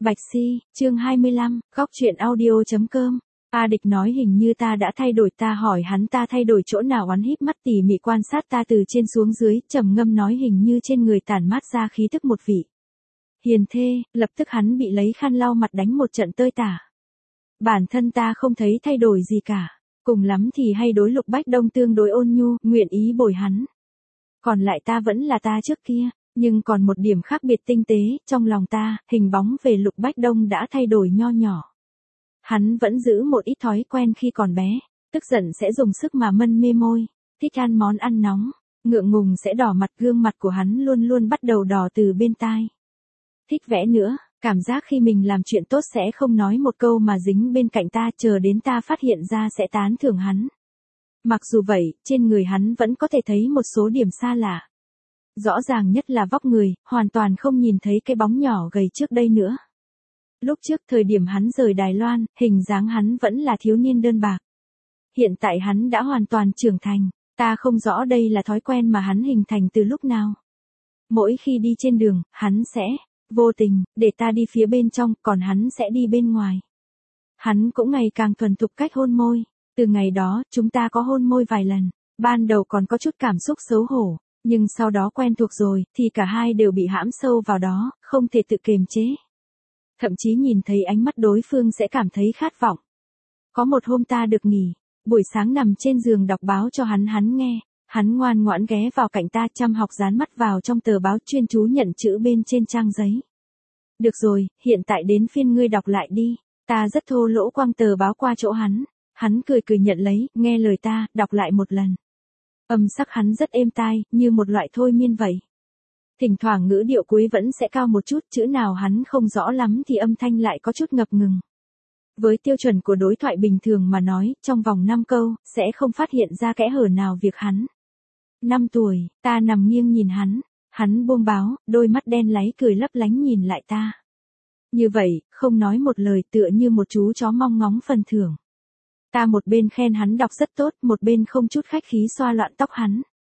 Bạch Si, chương 25, góc truyện audio.com. A Địch nói hình như ta đã thay đổi, ta hỏi hắn ta thay đổi chỗ nào, hắn híp mắt tỉ mỉ quan sát ta từ trên xuống dưới, trầm ngâm nói hình như trên người tản mát ra khí tức một vị hiền thê, lập tức hắn bị lấy khăn lau mặt đánh một trận tơi tả. Bản thân ta không thấy thay đổi gì cả, cùng lắm thì hay đối Lục Bách Đông tương đối ôn nhu, nguyện ý bồi hắn. Còn lại ta vẫn là ta trước kia. Nhưng còn một điểm khác biệt tinh tế, trong lòng ta, hình bóng về Lục Bách Đông đã thay đổi nho nhỏ. Hắn vẫn giữ một ít thói quen khi còn bé, tức giận sẽ dùng sức mà mân mê môi, thích ăn món ăn nóng, ngượng ngùng sẽ đỏ mặt, gương mặt của hắn luôn luôn bắt đầu đỏ từ bên tai. Thích vẽ nữa, cảm giác khi mình làm chuyện tốt sẽ không nói một câu mà dính bên cạnh ta, chờ đến ta phát hiện ra sẽ tán thưởng hắn. Mặc dù vậy, trên người hắn vẫn có thể thấy một số điểm xa lạ. Rõ ràng nhất là vóc người, hoàn toàn không nhìn thấy cái bóng nhỏ gầy trước đây nữa. Lúc trước thời điểm hắn rời Đài Loan, hình dáng hắn vẫn là thiếu niên đơn bạc. Hiện tại hắn đã hoàn toàn trưởng thành, ta không rõ đây là thói quen mà hắn hình thành từ lúc nào. Mỗi khi đi trên đường, hắn sẽ, vô tình, để ta đi phía bên trong, còn hắn sẽ đi bên ngoài. Hắn cũng ngày càng thuần thục cách hôn môi, từ ngày đó, chúng ta có hôn môi vài lần, ban đầu còn có chút cảm xúc xấu hổ. Nhưng sau đó quen thuộc rồi, thì cả hai đều bị hãm sâu vào đó, không thể tự kiềm chế. Thậm chí nhìn thấy ánh mắt đối phương sẽ cảm thấy khát vọng. Có một hôm ta được nghỉ, buổi sáng nằm trên giường đọc báo cho hắn nghe, hắn ngoan ngoãn ghé vào cạnh ta, chăm học dán mắt vào trong tờ báo, chuyên chú nhận chữ bên trên trang giấy. Được rồi, hiện tại đến phiên ngươi đọc lại đi. Ta rất thô lỗ quăng tờ báo qua chỗ hắn cười cười nhận lấy, nghe lời ta, đọc lại một lần. Âm sắc hắn rất êm tai, như một loại thôi miên vậy. Thỉnh thoảng ngữ điệu cuối vẫn sẽ cao một chút, chữ nào hắn không rõ lắm thì âm thanh lại có chút ngập ngừng. Với tiêu chuẩn của đối thoại bình thường mà nói, trong vòng 5 câu, sẽ không phát hiện ra kẽ hở nào việc hắn. 5 tuổi, ta nằm nghiêng nhìn hắn buông báo, đôi mắt đen láy cười lấp lánh nhìn lại ta. Như vậy, không nói một lời, tựa như một chú chó mong ngóng phần thưởng. Ta một bên khen hắn đọc rất tốt, một bên không chút khách khí xoa loạn tóc hắn.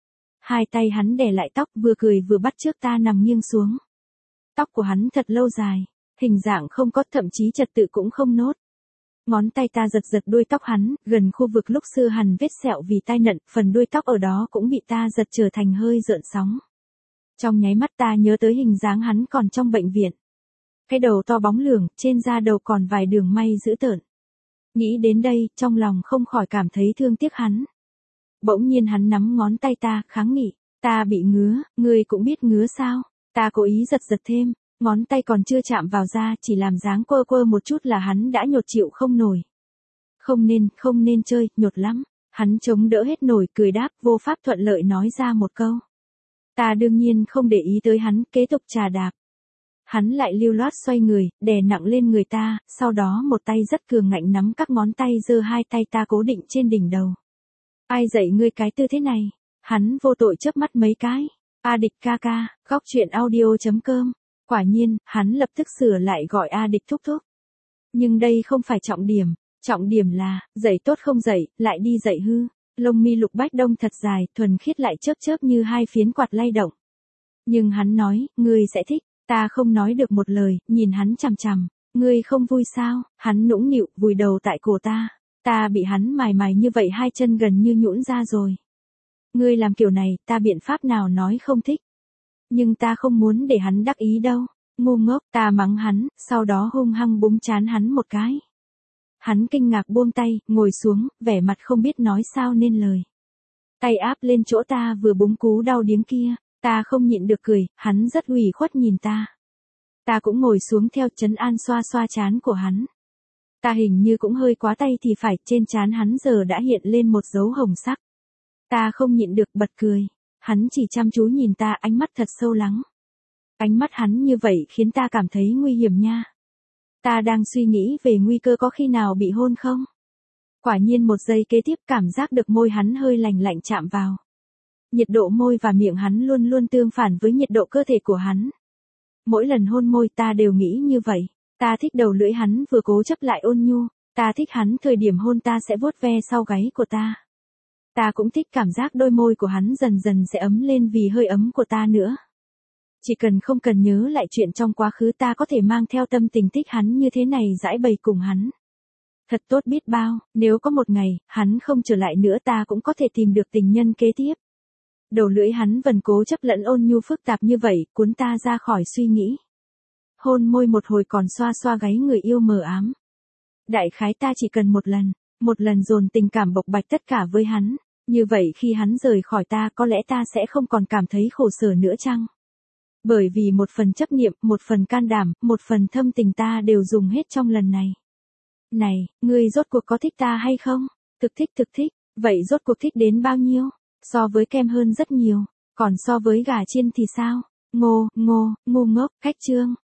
Hai tay hắn đè lại tóc, vừa cười vừa bắt chước ta nằm nghiêng xuống. Tóc của hắn thật lâu dài, hình dạng không có, thậm chí trật tự cũng không nốt. Ngón tay ta giật giật đuôi tóc hắn, gần khu vực lúc xưa hằn vết sẹo vì tai nạn, phần đuôi tóc ở đó cũng bị ta giật trở thành hơi rợn sóng. Trong nháy mắt ta nhớ tới hình dáng hắn còn trong bệnh viện. Cái đầu to bóng lường, trên da đầu còn vài đường may dữ tợn. Nghĩ đến đây, trong lòng không khỏi cảm thấy thương tiếc hắn. Bỗng nhiên hắn nắm ngón tay ta, kháng nghị, ta bị ngứa, ngươi cũng biết ngứa sao? Ta cố ý giật giật thêm, ngón tay còn chưa chạm vào da, chỉ làm dáng quơ quơ một chút là hắn đã nhột chịu không nổi. Không nên chơi, nhột lắm. Hắn chống đỡ hết nổi, cười đáp, vô pháp thuận lợi nói ra một câu. Ta đương nhiên không để ý tới hắn, kế tục trà đạp. Hắn lại lưu loát xoay người, đè nặng lên người ta, sau đó một tay rất cường ngạnh nắm các ngón tay, giơ hai tay ta cố định trên đỉnh đầu. Ai dạy ngươi cái tư thế này? Hắn vô tội chớp mắt mấy cái. A Địch ca ca, góc truyện audio.com. Quả nhiên, hắn lập tức sửa lại gọi A Địch thúc thúc. Nhưng đây không phải trọng điểm là, dạy tốt không dạy, lại đi dạy hư. Lông mi Lục Bách Đông thật dài, thuần khiết lại chớp chớp như hai phiến quạt lay động. Nhưng hắn nói, ngươi sẽ thích. Ta không nói được một lời, nhìn hắn chằm chằm. Ngươi không vui sao? Hắn nũng nịu, vùi đầu tại cổ ta. Ta bị hắn mài mài như vậy, hai chân gần như nhũn ra rồi. Ngươi làm kiểu này, ta biện pháp nào nói không thích. Nhưng ta không muốn để hắn đắc ý đâu. Ngu ngốc, ta mắng hắn, sau đó hung hăng búng trán hắn một cái. Hắn kinh ngạc buông tay, ngồi xuống, vẻ mặt không biết nói sao nên lời. Tay áp lên chỗ ta vừa búng cú đau điếng kia. Ta không nhịn được cười, hắn rất ủy khuất nhìn ta. Ta cũng ngồi xuống theo, trấn an xoa xoa trán của hắn. Ta hình như cũng hơi quá tay thì phải, trên trán hắn giờ đã hiện lên một dấu hồng sắc. Ta không nhịn được bật cười. Hắn chỉ chăm chú nhìn ta, ánh mắt thật sâu lắng. Ánh mắt hắn như vậy khiến ta cảm thấy nguy hiểm nha. Ta đang suy nghĩ về nguy cơ có khi nào bị hôn không? Quả nhiên một giây kế tiếp cảm giác được môi hắn hơi lạnh lạnh chạm vào. Nhiệt độ môi và miệng hắn luôn luôn tương phản với nhiệt độ cơ thể của hắn. Mỗi lần hôn môi ta đều nghĩ như vậy. Ta thích đầu lưỡi hắn vừa cố chấp lại ôn nhu. Ta thích hắn thời điểm hôn ta sẽ vuốt ve sau gáy của ta. Ta cũng thích cảm giác đôi môi của hắn dần dần sẽ ấm lên vì hơi ấm của ta nữa. Chỉ cần không cần nhớ lại chuyện trong quá khứ ta có thể mang theo tâm tình thích hắn như thế này giải bày cùng hắn. Thật tốt biết bao, nếu có một ngày, hắn không trở lại nữa ta cũng có thể tìm được tình nhân kế tiếp. Đầu lưỡi hắn vần cố chấp lẫn ôn nhu phức tạp như vậy, cuốn ta ra khỏi suy nghĩ. Hôn môi một hồi còn xoa xoa gáy người yêu mờ ám. Đại khái ta chỉ cần một lần dồn tình cảm bộc bạch tất cả với hắn. Như vậy khi hắn rời khỏi ta có lẽ ta sẽ không còn cảm thấy khổ sở nữa chăng? Bởi vì một phần chấp niệm, một phần can đảm, một phần thâm tình ta đều dùng hết trong lần này. Này, ngươi rốt cuộc có thích ta hay không? Thực thích. Vậy rốt cuộc thích đến bao nhiêu? So với kem hơn rất nhiều. Còn so với gà chiên thì sao? Ngu ngốc, cách chương.